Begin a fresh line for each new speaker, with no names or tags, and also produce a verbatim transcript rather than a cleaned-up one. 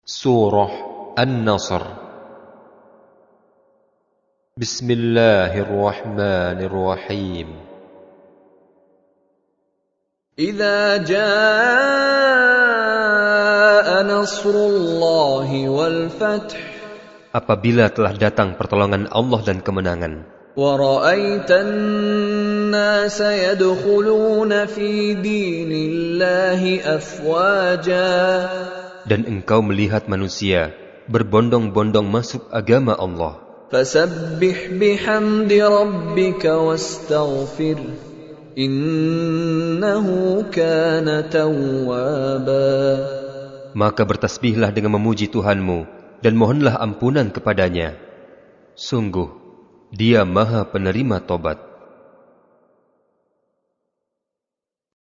Surah An-Nasr. Bismillahirrahmanirrahim.
Idza jaa nasrullahi wal fath.
Apabila telah datang pertolongan Allah dan kemenangan.
Wa ra'aitan nasa yadkhuluna fi dinillahi afwaja.
Dan engkau melihat manusia berbondong-bondong masuk agama Allah.
Fasabbih bihamdi rabbika wastaghfir innahu kana tawwaba.
Maka bertasbihlah dengan memuji Tuhanmu dan mohonlah ampunan kepadanya. Sungguh, Dia Maha penerima tobat.